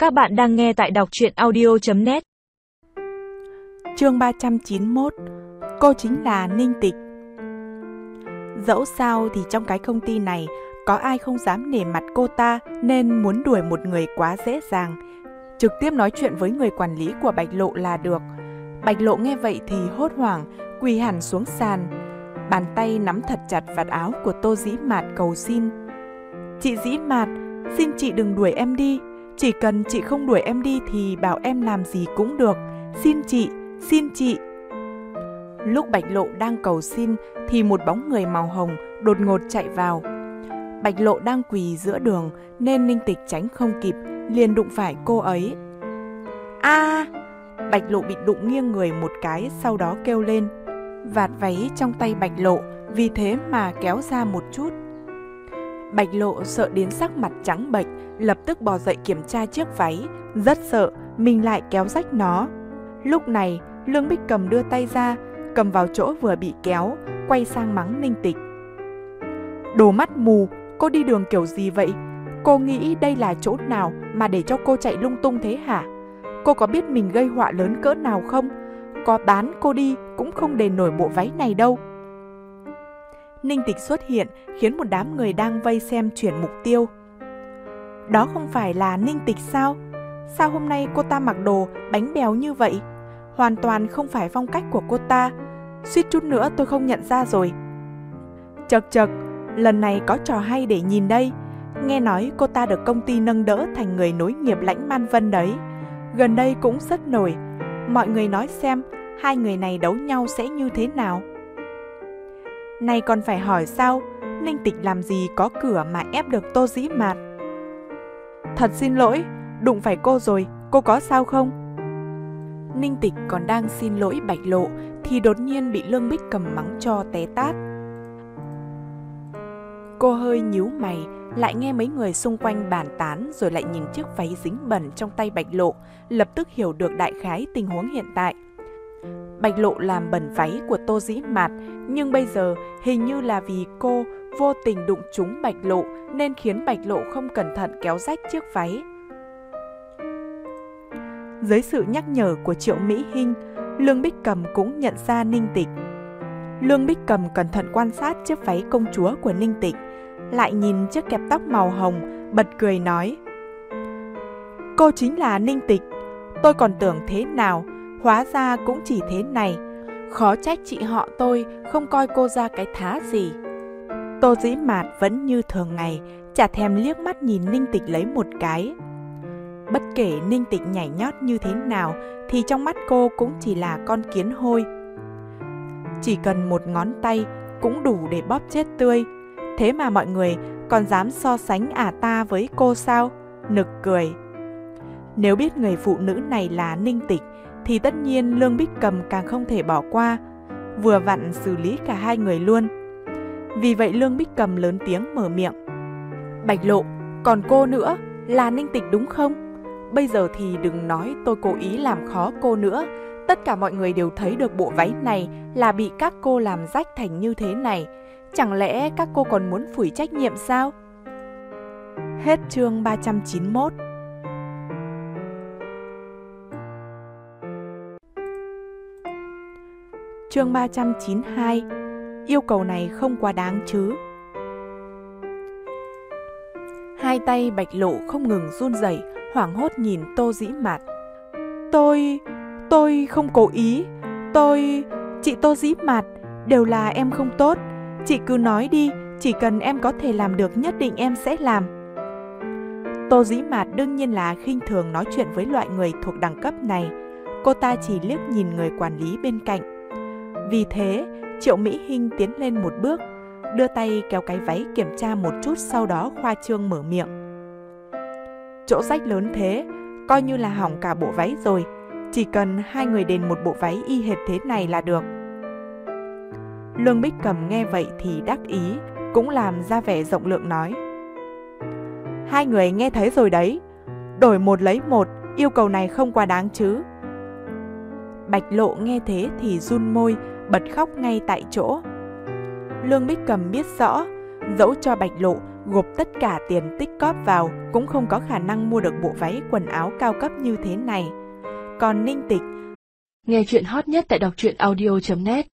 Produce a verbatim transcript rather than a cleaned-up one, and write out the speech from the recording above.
Các bạn đang nghe tại đọc truyện audio chấm net. Chương ba trăm chín mươi mốt. Cô chính là Ninh Tịch. Dẫu sao thì trong cái công ty này có ai không dám nể mặt cô ta, nên muốn đuổi một người quá dễ dàng. Trực tiếp nói chuyện với người quản lý của Bạch Lộ là được. Bạch Lộ nghe vậy thì hốt hoảng, quỳ hẳn xuống sàn. Bàn tay nắm thật chặt vạt áo của Tô Dĩ Mạt cầu xin. Chị Dĩ Mạt, xin chị đừng đuổi em đi. Chỉ cần chị không đuổi em đi thì bảo em làm gì cũng được. Xin chị, xin chị. Lúc Bạch Lộ đang cầu xin thì một bóng người màu hồng đột ngột chạy vào. Bạch Lộ đang quỳ giữa đường nên Ninh Tịch tránh không kịp, liền đụng phải cô ấy. A! À, Bạch Lộ bị đụng nghiêng người một cái, sau đó kêu lên. Vạt váy trong tay Bạch Lộ vì thế mà kéo ra một chút. Bạch Lộ sợ đến sắc mặt trắng bệch, lập tức bò dậy kiểm tra chiếc váy, rất sợ mình lại kéo rách nó. Lúc này, Lương Bích Cầm đưa tay ra, cầm vào chỗ vừa bị kéo, quay sang mắng Ninh Tịch. Đồ mắt mù, cô đi đường kiểu gì vậy? Cô nghĩ đây là chỗ nào mà để cho cô chạy lung tung thế hả? Cô có biết mình gây họa lớn cỡ nào không? Có bán cô đi cũng không đền nổi bộ váy này đâu. Ninh Tịch xuất hiện khiến một đám người đang vây xem chuyển mục tiêu. Đó không phải là Ninh Tịch sao? Sao hôm nay cô ta mặc đồ bánh bèo như vậy? Hoàn toàn không phải phong cách của cô ta. Suýt chút nữa tôi không nhận ra rồi. Chật chật, lần này có trò hay để nhìn đây. Nghe nói cô ta được công ty nâng đỡ thành người nối nghiệp Lãnh Man Vân đấy. Gần đây cũng rất nổi. Mọi người nói xem hai người này đấu nhau sẽ như thế nào. Này còn phải hỏi sao? Ninh Tịch làm gì có cửa mà ép được Tô Dĩ Mạt? Thật xin lỗi, đụng phải cô rồi, cô có sao không? Ninh Tịch còn đang xin lỗi Bạch Lộ thì đột nhiên bị Lương Bích Cầm mắng cho té tát. Cô hơi nhíu mày, lại nghe mấy người xung quanh bàn tán, rồi lại nhìn chiếc váy dính bẩn trong tay Bạch Lộ, lập tức hiểu được đại khái tình huống hiện tại. Bạch Lộ làm bẩn váy của Tô Dĩ Mạt, nhưng bây giờ hình như là vì cô vô tình đụng trúng Bạch Lộ nên khiến Bạch Lộ không cẩn thận kéo rách chiếc váy. Dưới sự nhắc nhở của Triệu Mỹ Hinh, Lương Bích Cầm cũng nhận ra Ninh Tịch. Lương Bích Cầm cẩn thận quan sát chiếc váy công chúa của Ninh Tịch, lại nhìn chiếc kẹp tóc màu hồng, bật cười nói. Cô chính là Ninh Tịch, tôi còn tưởng thế nào, hóa ra cũng chỉ thế này. Khó trách chị họ tôi không coi cô ra cái thá gì. Tô Dĩ Mạt vẫn như thường ngày, chả thèm liếc mắt nhìn Ninh Tịch lấy một cái. Bất kể Ninh Tịch nhảy nhót như thế nào thì trong mắt cô cũng chỉ là con kiến hôi. Chỉ cần một ngón tay cũng đủ để bóp chết tươi. Thế mà mọi người còn dám so sánh ả ta với cô sao? Nực cười. Nếu biết người phụ nữ này là Ninh Tịch thì tất nhiên Lương Bích Cầm càng không thể bỏ qua, vừa vặn xử lý cả hai người luôn. Vì vậy Lương Bích Cầm lớn tiếng mở miệng. Bạch Lộ, còn cô nữa, là Ninh Tịch đúng không? Bây giờ thì đừng nói tôi cố ý làm khó cô nữa. Tất cả mọi người đều thấy được bộ váy này là bị các cô làm rách thành như thế này. Chẳng lẽ các cô còn muốn phủi trách nhiệm sao? Hết chương ba trăm chín mươi mốt. Chương ba trăm chín mươi hai. Yêu cầu này không quá đáng chứ? Hai tay Bạch Lộ không ngừng run rẩy, hoảng hốt nhìn Tô Dĩ Mạt. Tôi... tôi không cố ý. Tôi... Chị Tô Dĩ Mạt, đều là em không tốt. Chị cứ nói đi, chỉ cần em có thể làm được nhất định em sẽ làm. Tô Dĩ Mạt đương nhiên là khinh thường nói chuyện với loại người thuộc đẳng cấp này. Cô ta chỉ liếc nhìn người quản lý bên cạnh. Vì thế, Triệu Mỹ Hinh tiến lên một bước, đưa tay kéo cái váy kiểm tra một chút, sau đó khoa trương mở miệng. Chỗ rách lớn thế, coi như là hỏng cả bộ váy rồi. Chỉ cần hai người đền một bộ váy y hệt thế này là được. Lương Bích Cầm nghe vậy thì đắc ý, cũng làm ra vẻ rộng lượng nói. Hai người nghe thấy rồi đấy, đổi một lấy một, yêu cầu này không quá đáng chứ? Bạch Lộ nghe thế thì run môi, bật khóc ngay tại chỗ. Lương Bích Cầm biết rõ, dẫu cho Bạch Lộ gộp tất cả tiền tích cóp vào cũng không có khả năng mua được bộ váy quần áo cao cấp như thế này. Còn Ninh Tịch, nghe chuyện hot nhất tại đọc truyện audio chấm net.